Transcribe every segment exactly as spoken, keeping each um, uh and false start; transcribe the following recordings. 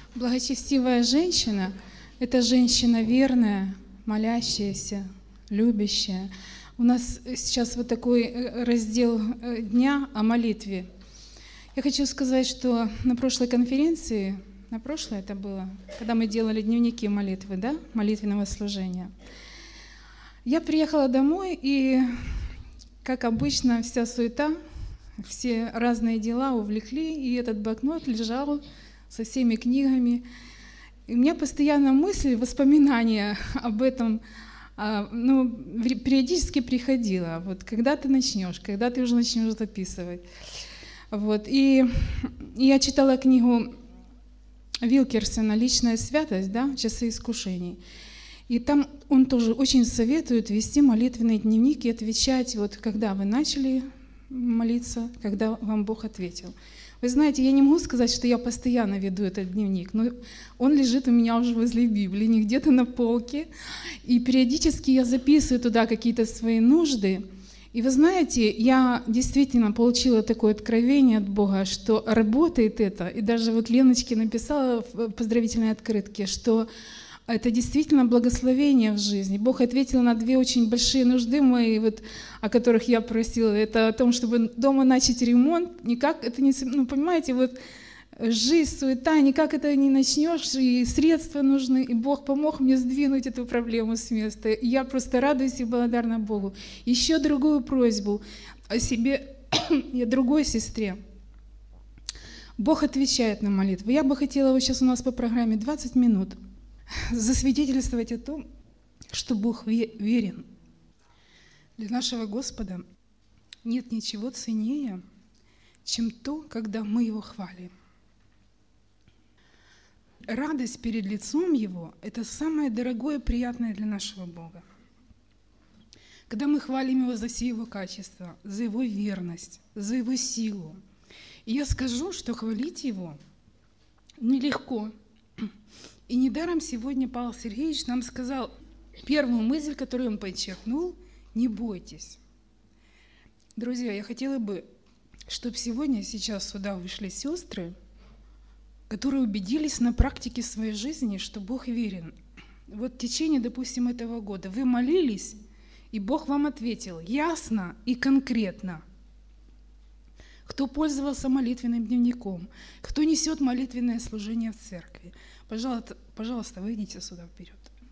Благочестивая женщина– это женщина верная, молящаяся, любящая. У нас сейчас вот такой э, раздел э, дня о молитве. Я хочу сказать, что на прошлой конференции, на прошлой это было, когда мы делали дневники молитвы, да, молитвенного служения, я приехала домой, и, как обычно, вся суета, все разные дела увлекли, и этот блокнот лежал со всеми книгами. И у меня постоянно мысль, воспоминания об этом, а, ну, периодически приходила. Вот когда ты начнешь, когда ты уже начнешь записывать. Вот. И я читала книгу Вилкерсона «Личная святость», да, «Часы искушений». И там он тоже очень советует вести молитвенный дневник и отвечать, вот когда вы начали молиться, когда вам Бог ответил. Вы знаете, я не могу сказать, что я постоянно веду этот дневник, но он лежит у меня уже возле Библии, не где-то на полке. И периодически я записываю туда какие-то свои нужды. И вы знаете, я действительно получила такое откровение от Бога, что работает это. И даже вот Леночке написала в поздравительной открытке, что это действительно благословение в жизни. Бог ответил на две очень большие нужды мои, вот, о которых я просила. Это о том, чтобы дома начать ремонт. Никак это не... Ну, понимаете, вот жизнь, суета, никак это не начнешь, и средства нужны. И Бог помог мне сдвинуть эту проблему с места. И я просто радуюсь и благодарна Богу. Еще другую просьбу о себе и о другой сестре. Бог отвечает на молитву. Я бы хотела вот сейчас у нас по программе двадцать минут засвидетельствовать о том, что Бог верен. Для нашего Господа нет ничего ценнее, чем то, когда мы Его хвалим. Радость перед лицом Его – это самое дорогое и приятное для нашего Бога. Когда мы хвалим Его за все Его качества, за Его верность, за Его силу. И я скажу, что хвалить Его нелегко. И недаром сегодня Павел Сергеевич нам сказал первую мысль, которую он подчеркнул: не бойтесь. Друзья, я хотела бы, чтобы сегодня, сейчас сюда вышли сестры, которые убедились на практике своей жизни, что Бог верен. Вот в течение, допустим, этого года вы молились, и Бог вам ответил ясно и конкретно. Кто пользовался молитвенным дневником, кто несет молитвенное служение в церкви, пожалуйста, пожалуйста, выйдите сюда вперед.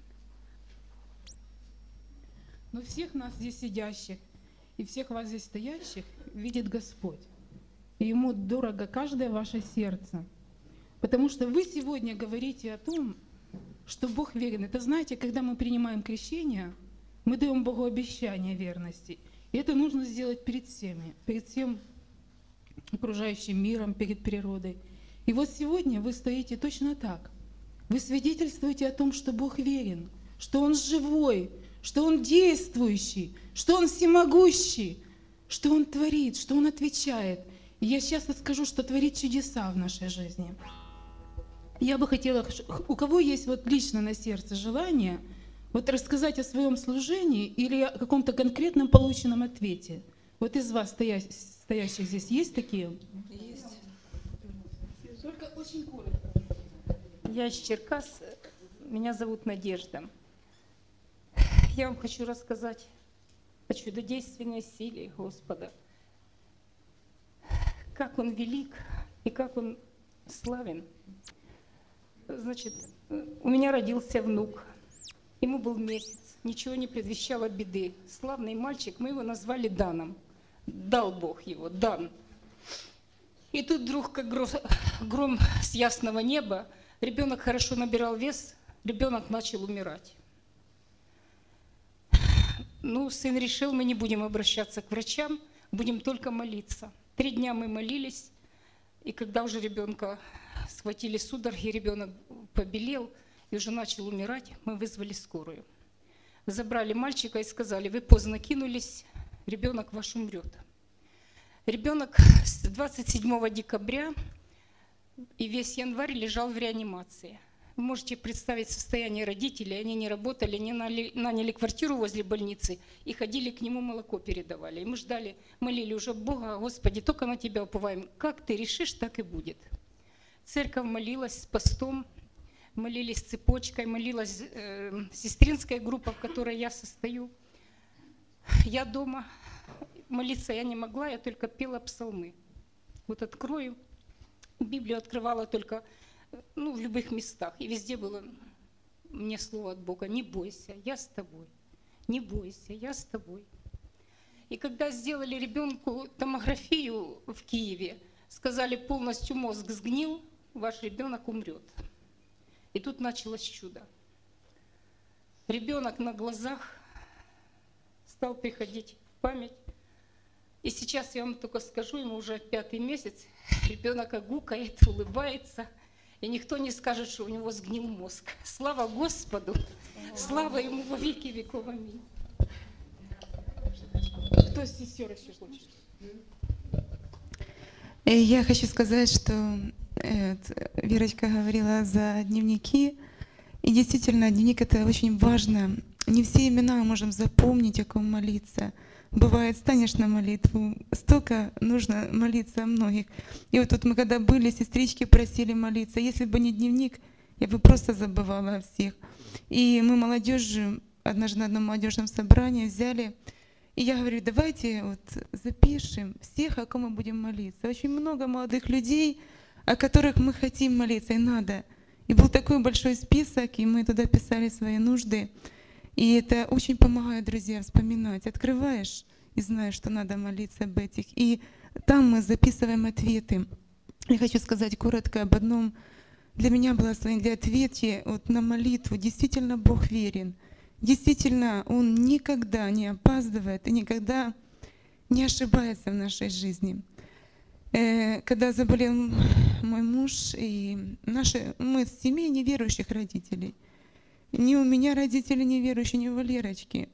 Но всех нас здесь сидящих и всех вас здесь стоящих видит Господь. И Ему дорого каждое ваше сердце. Потому что вы сегодня говорите о том, что Бог верен. Это, знаете, когда мы принимаем крещение, мы даем Богу обещание верности. И это нужно сделать перед всеми, перед всем окружающим миром, перед природой. И вот сегодня вы стоите точно так. Вы свидетельствуете о том, что Бог верен, что Он живой, что Он действующий, что Он всемогущий, что Он творит, что Он отвечает. И я сейчас скажу, что творит чудеса в нашей жизни. Я бы хотела, у кого есть вот лично на сердце желание вот рассказать о своем служении или о каком-то конкретном полученном ответе. Вот из вас, стоящих, стоящих здесь, есть такие? Есть. Только очень коротко. Я из Черкас, меня зовут Надежда. Я вам хочу рассказать о чудодейственной силе Господа. Как Он велик и как Он славен. Значит, у меня родился внук. Ему был месяц, ничего не предвещало беды. Славный мальчик, мы его назвали Даном. Дал Бог его, Дан. И тут вдруг, как гром с ясного неба, ребенок хорошо набирал вес, ребенок начал умирать. Ну, сын решил, мы не будем обращаться к врачам, будем только молиться. Три дня мы молились, и когда уже ребенка схватили судороги, ребенок побелел и уже начал умирать, мы вызвали скорую. Забрали мальчика и сказали: вы поздно кинулись, ребенок ваш умрет. Ребенок с двадцать седьмого декабря и весь январь лежал в реанимации. Вы можете представить состояние родителей. Они не работали, они наняли квартиру возле больницы и ходили к нему, молоко передавали. И мы ждали, молили уже Бога: Господи, только на Тебя уповаем. Как Ты решишь, так и будет. Церковь молилась с постом, молились цепочкой, молилась э, сестринская группа, в которой я состою. Я дома, молиться я не могла, я только пела псалмы. Вот открою, Библию открывала только ну, в любых местах, и везде было мне слово от Бога: не бойся, я с тобой, не бойся, я с тобой. И когда сделали ребенку томографию в Киеве, сказали, полностью мозг сгнил, ваш ребенок умрет. И тут началось чудо. Ребенок на глазах стал приходить в память. И сейчас я вам только скажу, ему уже пятый месяц, ребенок огукает, улыбается, и никто не скажет, что у него сгнил мозг. Слава Господу, слава Ему во веки веков. Аминь. Кто из сестер еще хочет? Я хочу сказать, что э, Верочка говорила за дневники, и действительно дневник — это очень важно. Не все имена можем запомнить, о ком молиться. Бывает, станешь на молитву, столько нужно молиться о многих. И вот тут мы когда были, сестрички просили молиться. Если бы не дневник, я бы просто забывала о всех. И мы молодежью однажды на одном молодежном собрании взяли, и я говорю, давайте вот запишем всех, о ком мы будем молиться. Очень много молодых людей, о которых мы хотим молиться, и надо. И был такой большой список, и мы туда писали свои нужды. И это очень помогает, друзья, вспоминать. Открываешь и знаешь, что надо молиться об этих. И там мы записываем ответы. Я хочу сказать коротко об одном. Для меня благословение для ответа вот на молитву. Действительно, Бог верен. Действительно, Он никогда не опаздывает и никогда не ошибается в нашей жизни. Когда заболел мой муж, и наши, мы с семьей неверующих родителей. Ни у меня родители неверующие, ни у Валерочки.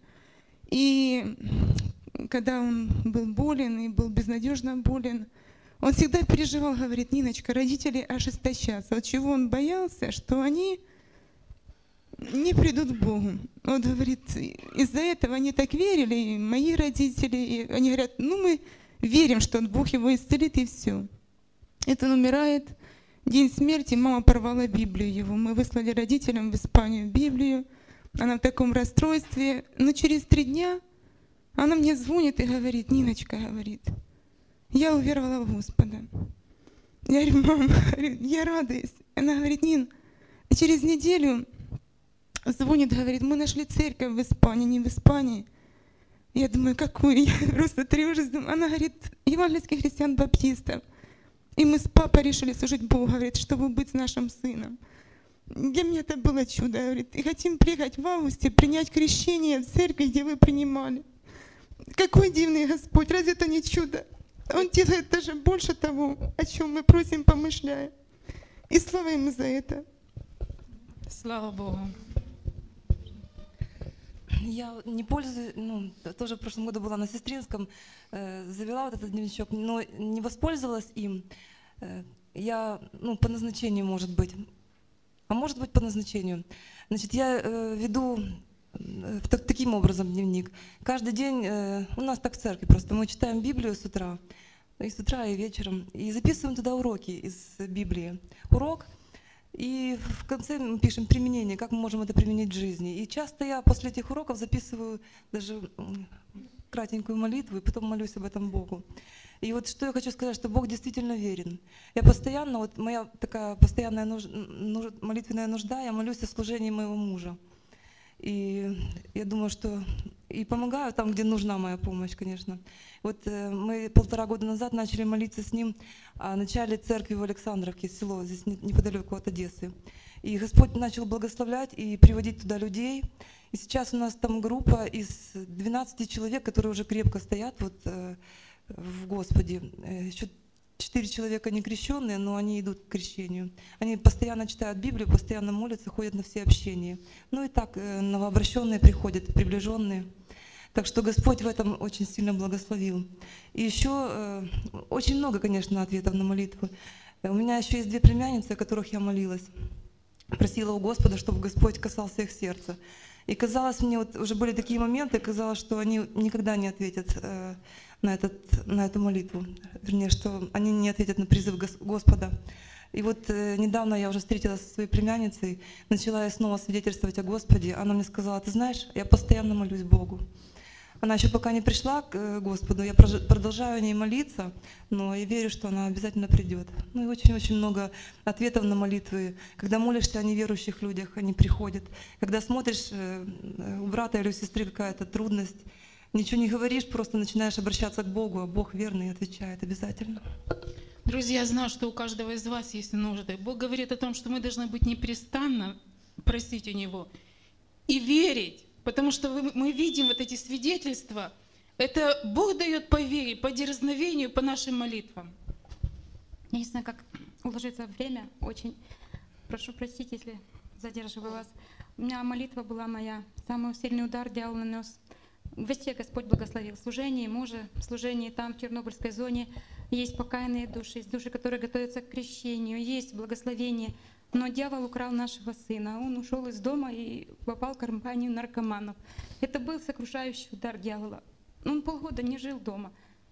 И когда он был болен и был безнадежно болен, он всегда переживал, говорит, Ниночка, родители ожесточатся. Вот чего он боялся, что они не придут к Богу. Он говорит, из-за этого они так верили, и мои родители, и они говорят, ну мы верим, что Бог его исцелит, и все. Это он умирает. День смерти мама порвала Библию его. Мы выслали родителям в Испанию Библию. Она в таком расстройстве. Но через три дня она мне звонит и говорит, Ниночка, говорит, я уверовала в Господа. Я говорю, мама, я радуюсь. Она говорит, Нин, через неделю звонит, говорит, мы нашли церковь в Испании, не в Испании. Я думаю, какую? Я просто тревожусь. Она говорит, евангельских христиан-баптистов. И мы с папой решили служить Богу, говорит, чтобы быть с нашим сыном. Для меня это было чудо. Говорит, и хотим приехать в августе, принять крещение в церкви, где вы принимали. Какой дивный Господь, разве это не чудо? Он делает даже больше того, о чем мы просим, помышляя. И слава Ему за это. Слава Богу. Я не пользуюсь, ну, тоже в прошлом году была на сестринском, э, завела вот этот дневничок, но не воспользовалась им. Э, я, ну, по назначению, может быть, а может быть, по назначению. Значит, я э, веду э, так, таким образом дневник. Каждый день, э, у нас так в церкви просто, мы читаем Библию с утра, и с утра, и вечером, и записываем туда уроки из Библии. Урок. И в конце мы пишем применение, как мы можем это применить в жизни. И часто я после этих уроков записываю даже кратенькую молитву, и потом молюсь об этом Богу. И вот что я хочу сказать, что Бог действительно верен. Я постоянно, вот моя такая постоянная нуж, нуж, молитвенная нужда, я молюсь о служении моего мужа. И я думаю, что и помогаю там, где нужна моя помощь, конечно. Вот э, мы полтора года назад начали молиться с ним о начале церкви в Александровке, село здесь неподалеку от Одессы. И Господь начал благословлять и приводить туда людей. И сейчас у нас там группа из двенадцати человек, которые уже крепко стоят вот, э, в Господе. Еще четыре человека не крещенные, но они идут к крещению. Они постоянно читают Библию, постоянно молятся, ходят на все общения. Ну и так новообращенные приходят, приближенные. Так что Господь в этом очень сильно благословил. И еще э, очень много, конечно, ответов на молитву. У меня еще есть две племянницы, о которых я молилась. Просила у Господа, чтобы Господь касался их сердца. И казалось мне, вот уже были такие моменты, казалось, что они никогда не ответят э, на, этот, на эту молитву. Вернее, что они не ответят на призыв Господа. И вот э, недавно я уже встретилась со своей племянницей, начала я снова свидетельствовать о Господе. Она мне сказала: ты знаешь, я постоянно молюсь Богу. Она еще пока не пришла к э, Господу, я прож- продолжаю о ней молиться, но я верю, что она обязательно придет. Ну и очень-очень много ответов на молитвы. Когда молишься о неверующих людях, они приходят. Когда смотришь, э, э, у брата или у сестры какая-то трудность, ничего не говоришь, просто начинаешь обращаться к Богу, а Бог верный и отвечает обязательно. Друзья, я знаю, что у каждого из вас есть нужды. Бог говорит о том, что мы должны быть непрестанно просить у Него и верить, потому что вы- мы видим вот эти свидетельства. Это Бог дает по вере, по дерзновению, по нашим молитвам. Я не знаю, как уложиться в время. Очень прошу простить, если задерживаю вас. У меня молитва была моя. Самый сильный удар дьявол нанес. Везде Господь благословил. Служение мужа, служение там, в Чернобыльской зоне. Есть покаянные души, есть души, которые готовятся к крещению, есть благословение. Но дьявол украл нашего сына. Он ушел из дома и попал в компанию наркоманов. Это был сокрушающий удар дьявола. Он полгода не жил дома.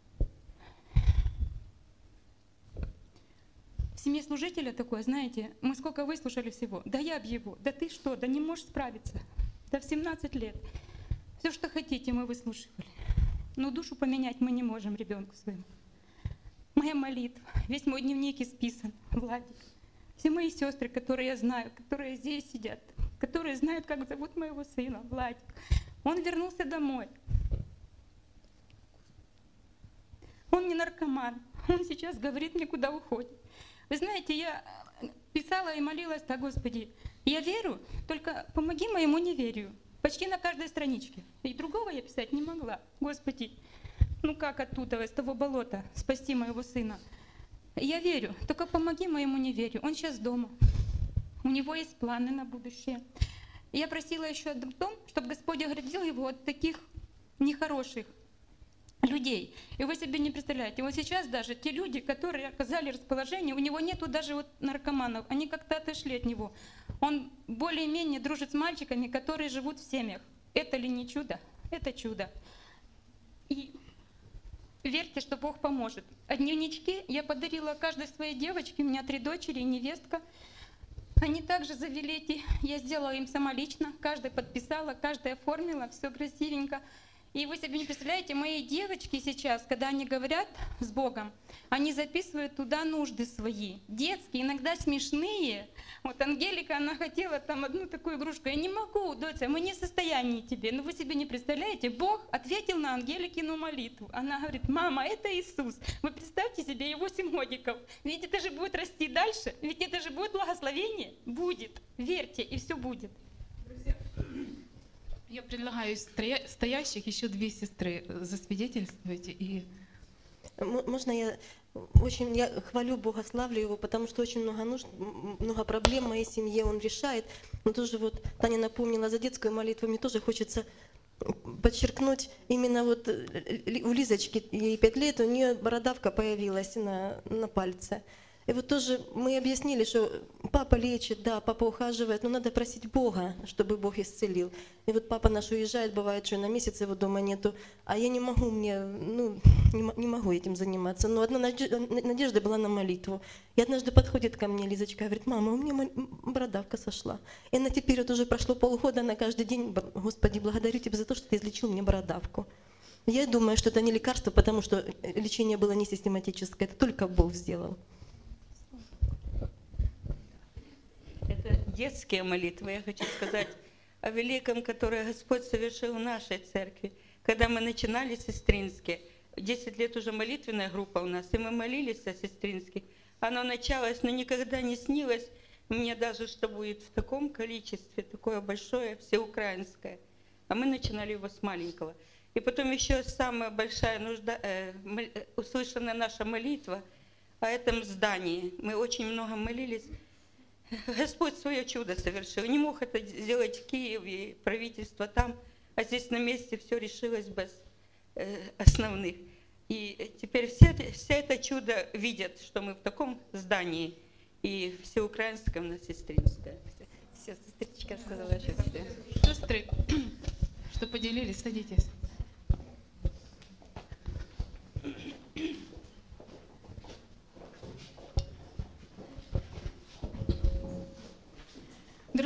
В семье служителя такое, знаете, мы сколько выслушали всего. Да я б его, да ты что, да не можешь справиться. Да в семнадцать лет. Все, что хотите, мы выслушивали. Но душу поменять мы не можем ребенку своему. Моя молитва, весь мой дневник исписан, Владик. Все мои сестры, которые я знаю, которые здесь сидят, которые знают, как зовут моего сына, Владик. Он вернулся домой. Он не наркоман. Он сейчас говорит мне, куда уходит. Вы знаете, я писала и молилась так: Господи, я верю, только помоги моему неверию. Почти на каждой страничке. И другого я писать не могла. Господи, ну как оттуда, из того болота, спасти моего сына? Я верю, только помоги моему неверию. Он сейчас дома. У него есть планы на будущее. Я просила еще о том, чтобы Господь оградил его от таких нехороших людей. И вы себе не представляете, вот сейчас даже те люди, которые оказали расположение, у него нету даже вот наркоманов, они как-то отошли от него. Он более-менее дружит с мальчиками, которые живут в семьях. Это ли не чудо? Это чудо. И верьте, что Бог поможет. А дневнички я подарила каждой своей девочке, у меня три дочери и невестка. Они также завели эти, я сделала им сама лично, каждая подписала, каждая оформила, все красивенько. И вы себе не представляете, мои девочки сейчас, когда они говорят с Богом, они записывают туда нужды свои, детские, иногда смешные. Вот Ангелика, она хотела там одну такую игрушку. Я не могу, доча, мы не в состоянии тебе. Но вы себе не представляете, Бог ответил на Ангеликину молитву. Она говорит: мама, это Иисус. Вы представьте себе, его восемь годиков. Ведь это же будет расти дальше, ведь это же будет благословение. Будет, верьте, и все будет. Я предлагаю из стоя- стоящих еще две сестры э, засвидетельствуйте. И М- Можно я очень я хвалю Бога, славлю Его, потому что очень много нужд, м, много проблем в моей семье Он решает. Но тоже вот Таня напомнила за детскую молитву, мне тоже хочется подчеркнуть именно вот э, Ли- у Лизочки, ей пять лет, у нее бородавка появилась на, на пальце. И вот тоже мы объяснили, что папа лечит, да, папа ухаживает, но надо просить Бога, чтобы Бог исцелил. И вот папа наш уезжает, бывает, что на месяц его дома нету, а я не могу, мне, ну, не, м- не могу этим заниматься. Но одна наде- надежда была на молитву. И однажды подходит ко мне Лизочка, говорит: мама, у меня мол- м, бородавка сошла. И она теперь, вот уже прошло полгода, она каждый день: «Б- Господи, благодарю Тебя за то, что Ты излечил мне бородавку». Я думаю, что это не лекарство, потому что э, лечение было не систематическое, это только Бог сделал. Это детские молитвы. Я хочу сказать о великом, которое Господь совершил в нашей церкви. Когда мы начинали сестринские, десять лет уже молитвенная группа у нас, и мы молились о сестринских. Оно началось, но никогда не снилось мне даже, что будет в таком количестве, такое большое, всеукраинское. А мы начинали его с маленького. И потом еще самая большая нужда, э, мол- э, услышанная наша молитва о этом здании. Мы очень много молились. Господь свое чудо совершил. Не мог это сделать в Киеве, правительство там, а здесь на месте все решилось без э, основных. И теперь все, все это чудо видят, что мы в таком здании, и всеукраинском на Сестринское. Все, сестричка сказала, что все. сестры, что поделились, садитесь.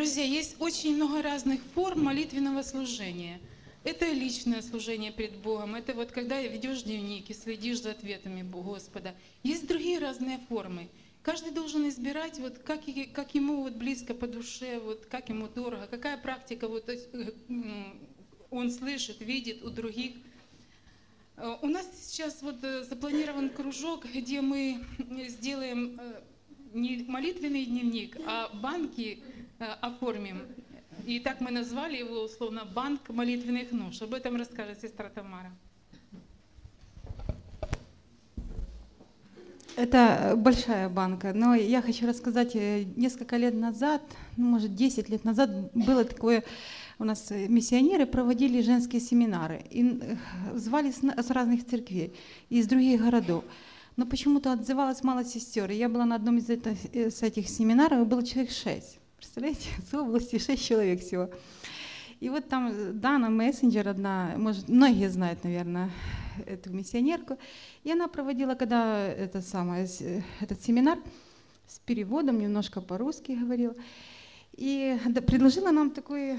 Друзья, есть очень много разных форм молитвенного служения. Это личное служение перед Богом, это вот когда ведешь дневник и следишь за ответами Господа. Есть другие разные формы. Каждый должен избирать, вот как, и- как ему вот близко по душе, вот как ему дорого, какая практика вот, э, м, он слышит, видит у других. Э, У нас сейчас вот э, запланирован кружок, где мы э, сделаем э, не молитвенный дневник, а банки э, оформим. И так мы назвали его условно «Банк молитвенных нож». Об этом расскажет сестра Тамара. Это большая банка, но я хочу рассказать, э, несколько лет назад, ну, может, десять лет назад было такое, у нас э, миссионеры проводили женские семинары, и э, звали с на- с разных церквей, из других городов. Но почему-то отзывалось мало сестер. И я была на одном из это- э, с этих семинаров, и было человек шесть. Представляете, с области шесть человек всего. И вот там э, Дана Мессенджер одна, может, многие знают, наверное, эту миссионерку. И она проводила, когда это самое, с- э, этот семинар с переводом, немножко по-русски говорила. И да- предложила нам такую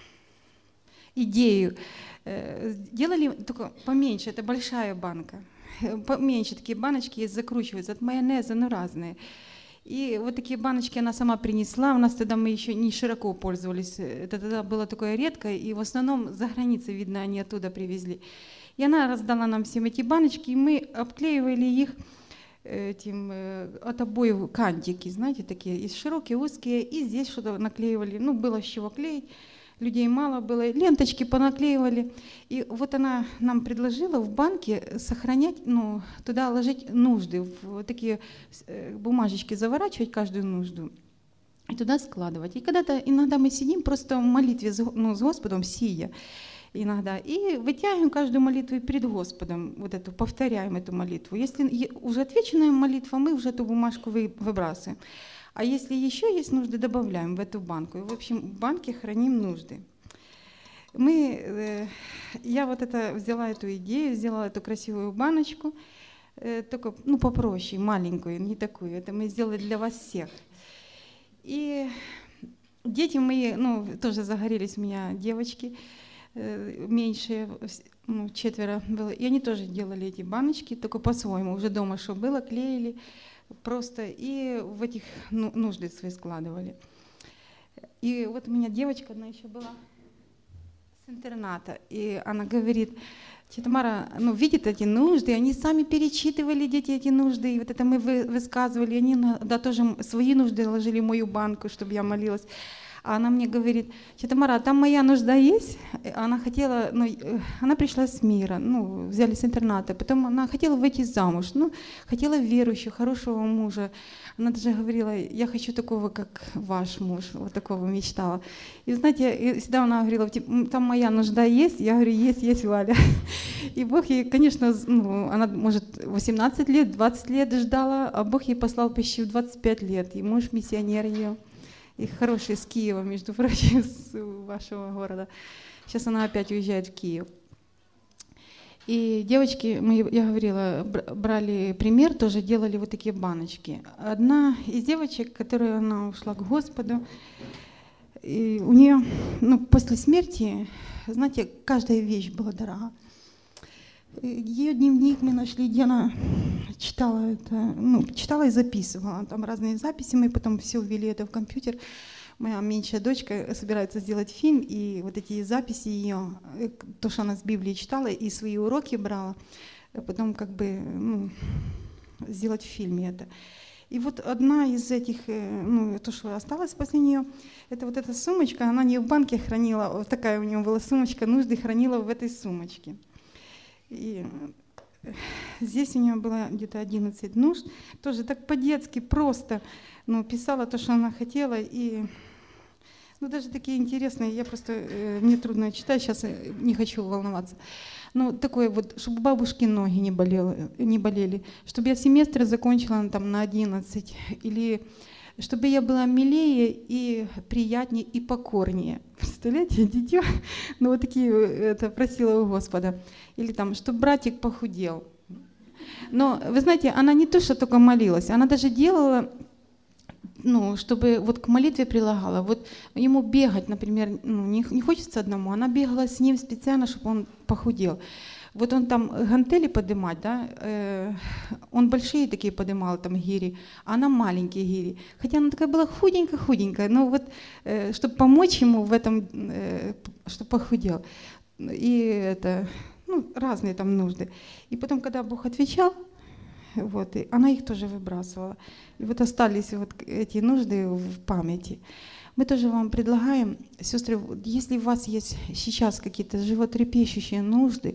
идею. Э, Делали только поменьше, это большая банка. Э, Поменьше такие баночки есть, закручиваются от майонеза, ну разные. И вот такие баночки она сама принесла. У нас тогда мы еще не широко пользовались. Это тогда было такое редкое, и в основном за границей, видно, они оттуда привезли. И она раздала нам всем эти баночки, и мы обклеивали их этим э, от обоев кантики, знаете, такие, и широкие, узкие, и здесь что-то наклеивали. Ну, было с чего клеить. Людей мало было, ленточки понаклеивали. И вот она нам предложила в банке сохранять, ну, туда ложить нужды, в вот такие э, бумажечки заворачивать каждую нужду и туда складывать. И когда-то иногда мы сидим просто в молитве с, Го- ну, с Господом, сидя иногда, и вытягиваем каждую молитву перед Господом, вот эту, повторяем эту молитву. Если е- уже отвеченная молитва, мы уже эту бумажку вы- выбрасываем. А если еще есть нужды, добавляем в эту банку. И, в общем, в банке храним нужды. Мы, э, я вот это взяла эту идею, сделала эту красивую баночку, э, только ну, попроще, маленькую, не такую. Это мы сделали для вас всех. И дети мои, ну, тоже загорелись у меня девочки, э, меньшие, вс- ну, четверо было. И они тоже делали эти баночки, только по-своему. Уже дома что было, клеили просто и в этих ну, нужды свои складывали. И вот у меня девочка одна еще была с интерната, и она говорит: тетя Тамара, ну, видит эти нужды, они сами перечитывали, дети, эти нужды, и вот это мы вы- высказывали, они иногда тоже м- свои нужды ложили в мою банку, чтобы я молилась. А она мне говорит: тетя Тамара, а там моя нужда есть? Э, Она хотела, ну, э, она пришла с мира, ну, взяли с интерната, потом она хотела выйти замуж, ну, хотела верующего, хорошего мужа. Она даже говорила: я хочу такого, как ваш муж, вот такого мечтала. И знаете, и всегда она говорила: «Ти- м, там моя нужда есть? Я говорю: есть, есть, Валя. И Бог ей, конечно, з- ну, она, может, восемнадцать лет, двадцать лет ждала, а Бог ей послал почти в двадцать пять лет. И муж миссионер ее, и хороший, с Киева, между прочим, с вашего города. Сейчас она опять уезжает в Киев. И девочки, мы, я говорила, бр- брали пример, тоже делали вот такие баночки. Одна из девочек, которая она ушла к Господу, и у нее, ну, после смерти, знаете, каждая вещь была дорога. Ее дневник мы нашли, где она читала это, ну, читала и записывала. Там разные записи, мы потом все ввели это в компьютер. Моя меньшая дочка собирается сделать фильм, и вот эти записи ее, э, то, что она с Библии читала, и свои уроки брала, а потом как бы ну, сделать в фильме это. И вот одна из этих, э, ну, то, что осталось после нее, это вот эта сумочка, она не в банке хранила, вот такая у нее была сумочка, нужды хранила в этой сумочке. И э, здесь у нее было где-то одиннадцать нужд, тоже так по-детски просто, ну, писала то, что она хотела, и ну, даже такие интересные, я просто, э, мне трудно читать, сейчас э, не хочу волноваться. Ну, такое вот, чтобы бабушки ноги не, болело, не болели, чтобы я семестр закончила там, на одиннадцать, или чтобы я была милее и приятнее и покорнее. Представляете, дитё? Ну, вот такие э, это просила у Господа. Или там, чтобы братик похудел. Но, вы знаете, она не то, что только молилась, она даже делала ну, чтобы вот к молитве прилагала. Вот ему бегать, например, ну, не, не хочется одному, она бегала с ним специально, чтобы он похудел. Вот он там гантели поднимать, да, э, он большие такие поднимал, там гири, а она маленькие гири. Хотя она такая была худенькая-худенькая, но вот, э, чтобы помочь ему в этом, э, чтобы похудел. И это, ну, разные там нужды. И потом, когда Бог отвечал, вот, и она их тоже выбрасывала. И вот остались вот эти нужды в памяти. Мы тоже вам предлагаем, сестры, вот если у вас есть сейчас какие-то животрепещущие нужды,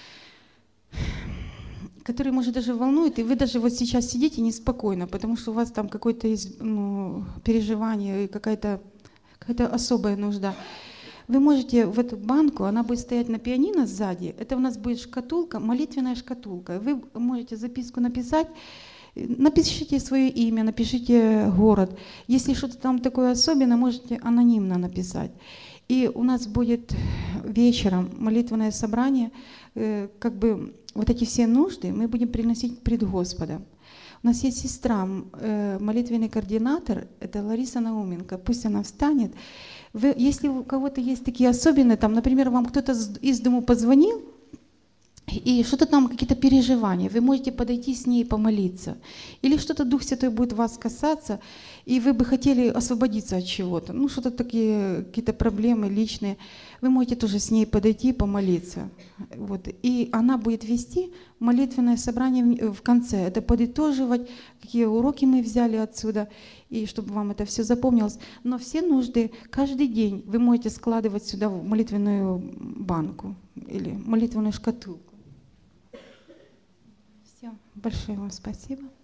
которые, может, даже волнуют, и вы даже вот сейчас сидите неспокойно, потому что у вас там какое-то есть, ну, переживание, какая-то какая-то особая нужда. Вы можете в эту банку, она будет стоять на пианино сзади, это у нас будет шкатулка, молитвенная шкатулка. Вы можете записку написать, напишите свое имя, напишите город. Если что-то там такое особенное, можете анонимно написать. И у нас будет вечером молитвенное собрание, э, как бы вот эти все нужды мы будем приносить пред Господа. У нас есть сестра, э, молитвенный координатор, это Лариса Науменко, пусть она встанет. Вы, если у кого-то есть такие особенные, там, например, вам кто-то из дому позвонил, и что-то там, какие-то переживания, вы можете подойти с ней помолиться. Или что-то Дух Святой будет вас касаться, и вы бы хотели освободиться от чего-то. Ну, что-то такие, какие-то проблемы личные. Вы можете тоже с ней подойти и помолиться. Вот. И она будет вести молитвенное собрание в конце. Это подытоживать, какие уроки мы взяли отсюда, и чтобы вам это все запомнилось. Но все нужды каждый день вы можете складывать сюда в молитвенную банку или молитвенную шкатулку. Все, большое вам спасибо.